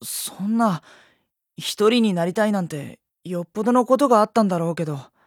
そんな、一人になりたいなんて、よっぽどのことがあったんだろうけど。